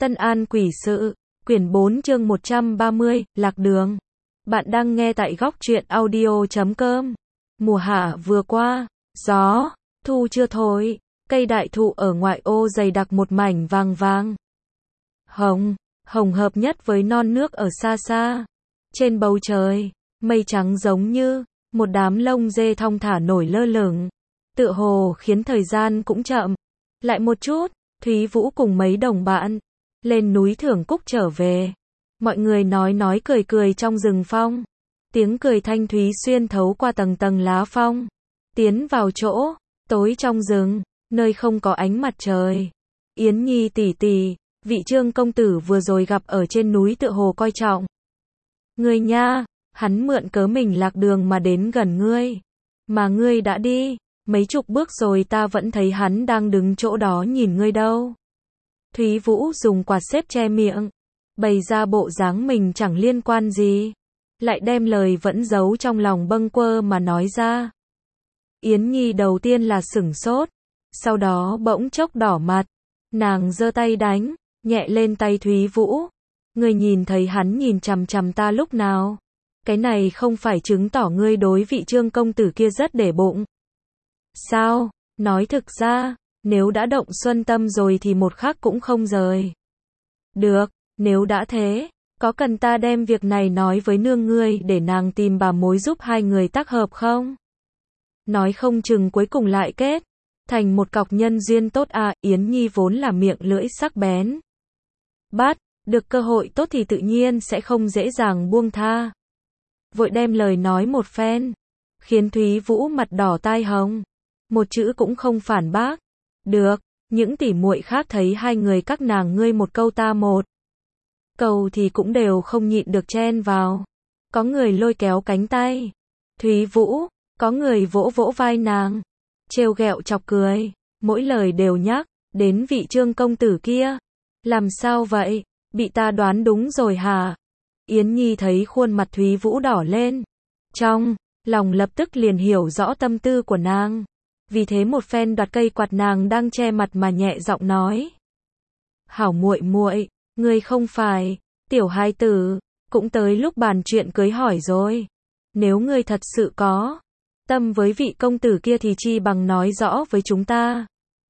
Tân An Quỷ Sự, quyển 4 chương 130, Lạc Đường. Bạn đang nghe tại góc truyện audio.com. Mùa hạ vừa qua, gió, thu chưa thổi, cây đại thụ ở ngoại ô dày đặc một mảnh vàng vàng. Hồng hợp nhất với non nước ở xa xa. Trên bầu trời, mây trắng giống như một đám lông dê thong thả nổi lơ lửng. Tựa hồ khiến thời gian cũng chậm lại một chút. Thúy Vũ cùng mấy đồng bạn lên núi Thưởng Cúc trở về. Mọi người nói cười cười trong rừng phong. Tiếng cười thanh thúy xuyên thấu qua tầng tầng lá phong, tiến vào chỗ tối trong rừng, nơi không có ánh mặt trời. Yến Nhi tỷ tỷ, vị Trương công tử vừa rồi gặp ở trên núi tựa hồ coi trọng ngươi nha, hắn mượn cớ mình lạc đường mà đến gần ngươi. Mà ngươi đã đi mấy chục bước rồi, ta vẫn thấy hắn đang đứng chỗ đó nhìn ngươi đâu. Thúy Vũ dùng quạt xếp che miệng, bày ra bộ dáng mình chẳng liên quan gì, lại đem lời vẫn giấu trong lòng bâng quơ mà nói ra. Yến Nhi đầu tiên là sửng sốt, sau đó bỗng chốc đỏ mặt, nàng giơ tay đánh nhẹ lên tay Thúy Vũ. Ngươi nhìn thấy hắn nhìn chằm chằm ta lúc nào? Cái này không phải chứng tỏ ngươi đối vị Trương công tử kia rất để bụng sao? Nói thực ra, nếu đã động xuân tâm rồi thì một khắc cũng không rời được. Nếu đã thế, có cần ta đem việc này nói với nương ngươi để nàng tìm bà mối giúp hai người tác hợp không? Nói không chừng cuối cùng lại kết thành một cọc nhân duyên tốt à. Yến Nhi vốn là miệng lưỡi sắc bén, bắt được cơ hội tốt thì tự nhiên sẽ không dễ dàng buông tha. Vội đem lời nói một phen, khiến Thúy Vũ mặt đỏ tai hồng, một chữ cũng không phản bác được. Những tỉ muội khác thấy hai người các nàng ngươi một câu ta một câu thì cũng đều không nhịn được chen vào. Có người lôi kéo cánh tay Thúy Vũ, có người vỗ vỗ vai nàng, trêu ghẹo chọc cười, mỗi lời đều nhắc đến vị Trương công tử kia. Làm sao vậy? Bị ta đoán đúng rồi hả? Yến Nhi thấy khuôn mặt Thúy Vũ đỏ lên, trong lòng lập tức liền hiểu rõ tâm tư của nàng. Vì thế một phen đoạt cây quạt nàng đang che mặt mà nhẹ giọng nói: "Hảo muội muội, ngươi không phải tiểu hài tử, cũng tới lúc bàn chuyện cưới hỏi rồi. Nếu ngươi thật sự có tâm với vị công tử kia thì chi bằng nói rõ với chúng ta.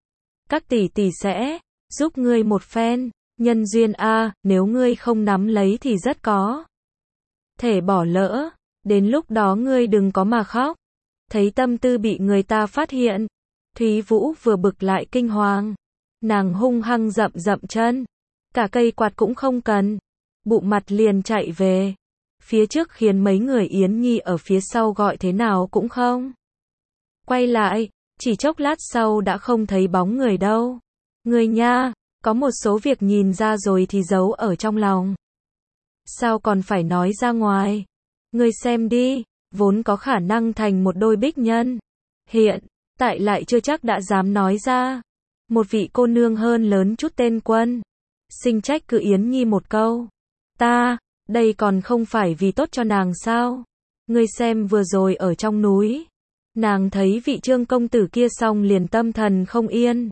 Các tỷ tỷ sẽ giúp ngươi một phen, nhân duyên a, nếu ngươi không nắm lấy thì rất có thể bỏ lỡ, đến lúc đó ngươi đừng có mà khóc." Thấy tâm tư bị người ta phát hiện, Thúy Vũ vừa bực lại kinh hoàng, nàng hung hăng dậm chân, cả cây quạt cũng không cần, bụng mặt liền chạy về phía trước, khiến mấy người Yến Nhi ở phía sau gọi thế nào cũng không quay lại. Chỉ chốc lát sau đã không thấy bóng người đâu. Người nha, có một số việc nhìn ra rồi thì giấu ở trong lòng, sao còn phải nói ra ngoài? Ngươi xem đi, vốn có khả năng thành một đôi bích nhân, hiện tại lại chưa chắc đã dám nói ra. Một vị cô nương hơn lớn chút tên Quân Sinh trách cứ Yến Nhi một câu: "Ta, đây còn không phải vì tốt cho nàng sao? Ngươi xem vừa rồi ở trong núi, nàng thấy vị Trương công tử kia xong liền tâm thần không yên,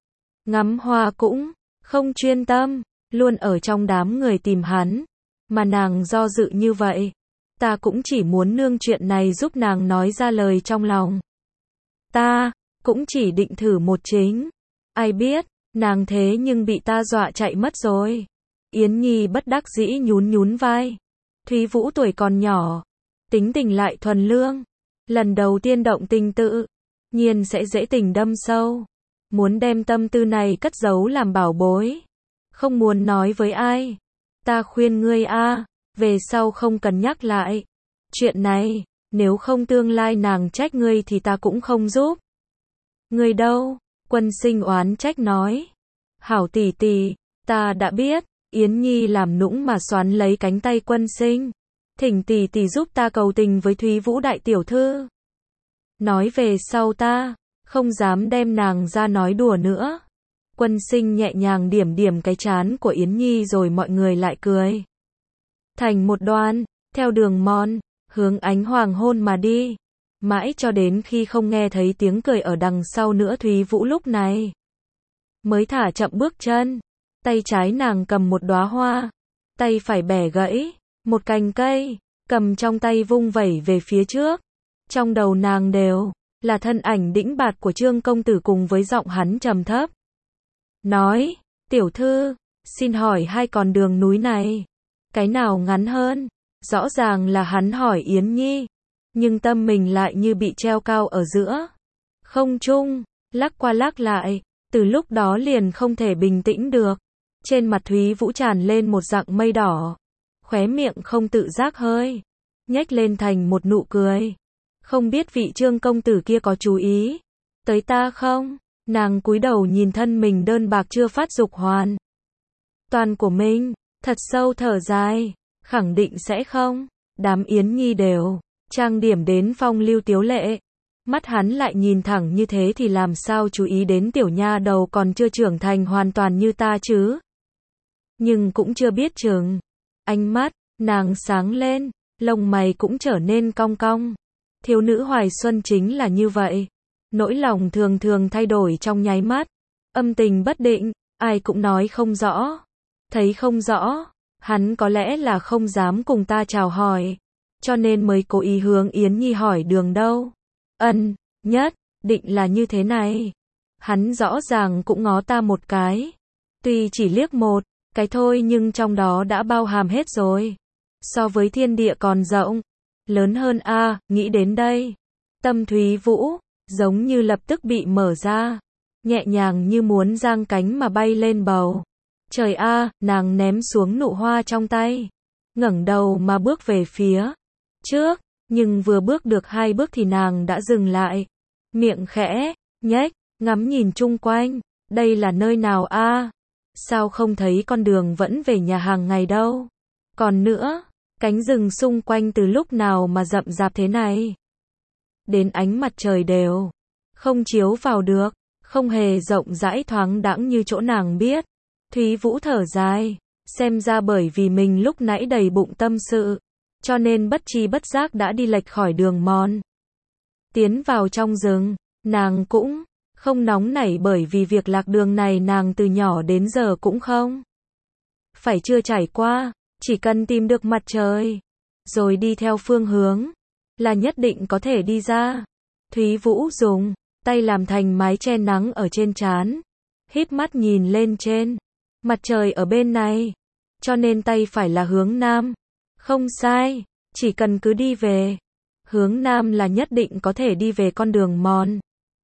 ngắm hoa cũng không chuyên tâm, luôn ở trong đám người tìm hắn, mà nàng do dự như vậy. Ta cũng chỉ muốn nương chuyện này giúp nàng nói ra lời trong lòng. Ta cũng chỉ định thử một chính, ai biết nàng thế nhưng bị ta dọa chạy mất rồi." Yến Nhi bất đắc dĩ nhún vai. Thúy Vũ tuổi còn nhỏ, tính tình lại thuần lương, lần đầu tiên động tình tự nhiên sẽ dễ tình đâm sâu, muốn đem tâm tư này cất giấu làm bảo bối, không muốn nói với ai. Ta khuyên ngươi a, về sau không cần nhắc lại chuyện này, nếu không tương lai nàng trách ngươi thì ta cũng không giúp ngươi đâu. Quân Sinh oán trách nói: "Hảo tỷ tỷ, ta đã biết." Yến Nhi làm nũng mà xoắn lấy cánh tay Quân Sinh: "Thỉnh tỷ tỷ giúp ta cầu tình với Thúy Vũ đại tiểu thư. Nói về sau ta không dám đem nàng ra nói đùa nữa." Quân Sinh nhẹ nhàng điểm cái trán của Yến Nhi rồi mọi người lại cười thành một đoàn, theo đường mòn hướng ánh hoàng hôn mà đi, mãi cho đến khi không nghe thấy tiếng cười ở đằng sau nữa. Thúy Vũ lúc này mới thả chậm bước chân, Tay trái nàng cầm một đóa hoa, tay phải bẻ gãy một cành cây, cầm trong tay vung vẩy về phía trước. Trong đầu nàng đều là thân ảnh đĩnh bạt của Trương công tử cùng với giọng hắn trầm thấp. Nói, tiểu thư, xin hỏi hai con đường núi này, cái nào ngắn hơn? Rõ ràng là hắn hỏi Yến Nhi, nhưng tâm mình lại như bị treo cao ở giữa không trung, lắc qua lắc lại, từ lúc đó liền không thể bình tĩnh được. Trên mặt Thúy Vũ tràn lên một dạng mây đỏ, khóe miệng không tự giác hơi nhếch lên thành một nụ cười. Không biết vị Trương công tử kia có chú ý tới ta không? Nàng cúi đầu nhìn thân mình đơn bạc chưa phát dục hoàn toàn của mình, thật sâu thở dài, khẳng định sẽ không. Đám Yến Nhi đều trang điểm đến phong lưu tiếu lệ, mắt hắn lại nhìn thẳng như thế thì làm sao chú ý đến tiểu nha đầu còn chưa trưởng thành hoàn toàn như ta chứ? Nhưng cũng chưa biết chừng. Ánh mắt nàng sáng lên, lông mày cũng trở nên cong cong. Thiếu nữ hoài xuân chính là như vậy, nỗi lòng thường thường thay đổi trong nháy mắt, âm tình bất định, ai cũng nói không rõ, thấy không rõ. Hắn có lẽ là không dám cùng ta chào hỏi, cho nên mới cố ý hướng Yến Nhi hỏi đường đâu. Nhất định là như thế này. Hắn rõ ràng cũng ngó ta một cái, tuy chỉ liếc một cái thôi nhưng trong đó đã bao hàm hết rồi. So với thiên địa còn rộng, lớn hơn a. Nghĩ đến đây, tâm Thúy Vũ giống như lập tức bị mở ra, nhẹ nhàng như muốn giang cánh mà bay lên bầu trời a. Nàng ném xuống nụ hoa trong tay, ngẩng đầu mà bước về phía trước, nhưng vừa bước được 2 bước thì nàng đã dừng lại, miệng khẽ nhếch, ngắm nhìn chung quanh. Đây là nơi nào a? Sao không thấy con đường vẫn về nhà hàng ngày đâu? Còn nữa, cánh rừng xung quanh từ lúc nào mà rậm rạp thế này? Đến ánh mặt trời đều không chiếu vào được, không hề rộng rãi thoáng đãng như chỗ nàng biết. Thúy Vũ thở dài, xem ra bởi vì mình lúc nãy đầy bụng tâm sự, cho nên bất tri bất giác đã đi lệch khỏi đường mòn. Tiến vào trong rừng, nàng cũng không nóng nảy bởi vì việc lạc đường này nàng từ nhỏ đến giờ cũng không phải chưa trải qua, chỉ cần tìm được mặt trời, rồi đi theo phương hướng, là nhất định có thể đi ra. Thúy Vũ dùng tay làm thành mái che nắng ở trên trán, híp mắt nhìn lên trên. Mặt trời ở bên này, cho nên tay phải là hướng nam. Không sai, chỉ cần cứ đi về hướng nam là nhất định có thể đi về con đường mòn.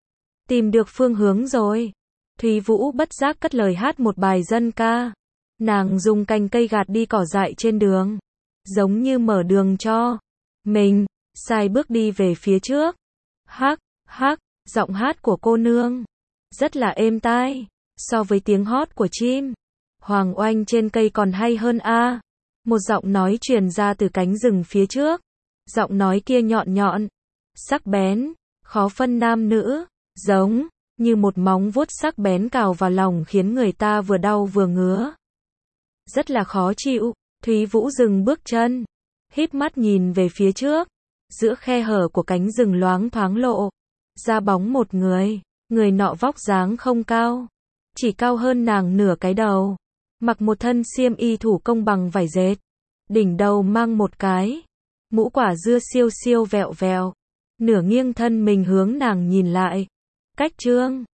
Tìm được phương hướng rồi. Thúy Vũ bất giác cất lời hát một bài dân ca. Nàng dùng cành cây gạt đi cỏ dại trên đường, giống như mở đường cho mình, sai bước đi về phía trước. Hắc, hắc, giọng hát của cô nương rất là êm tai, so với tiếng hót của chim hoàng oanh trên cây còn hay hơn a. Một giọng nói truyền ra từ cánh rừng phía trước. Giọng nói kia nhọn nhọn, sắc bén, khó phân nam nữ, giống như một móng vuốt sắc bén cào vào lòng khiến người ta vừa đau vừa ngứa. Rất là khó chịu. Thúy Vũ dừng bước chân, híp mắt nhìn về phía trước. Giữa khe hở của cánh rừng loáng thoáng lộ ra bóng một người. Người nọ vóc dáng không cao, chỉ cao hơn nàng nửa cái đầu, mặc một thân xiêm y thủ công bằng vải dệt, đỉnh đầu mang một cái mũ quả dưa siêu siêu vẹo vẹo, nửa nghiêng thân mình hướng nàng nhìn lại. Cách Trương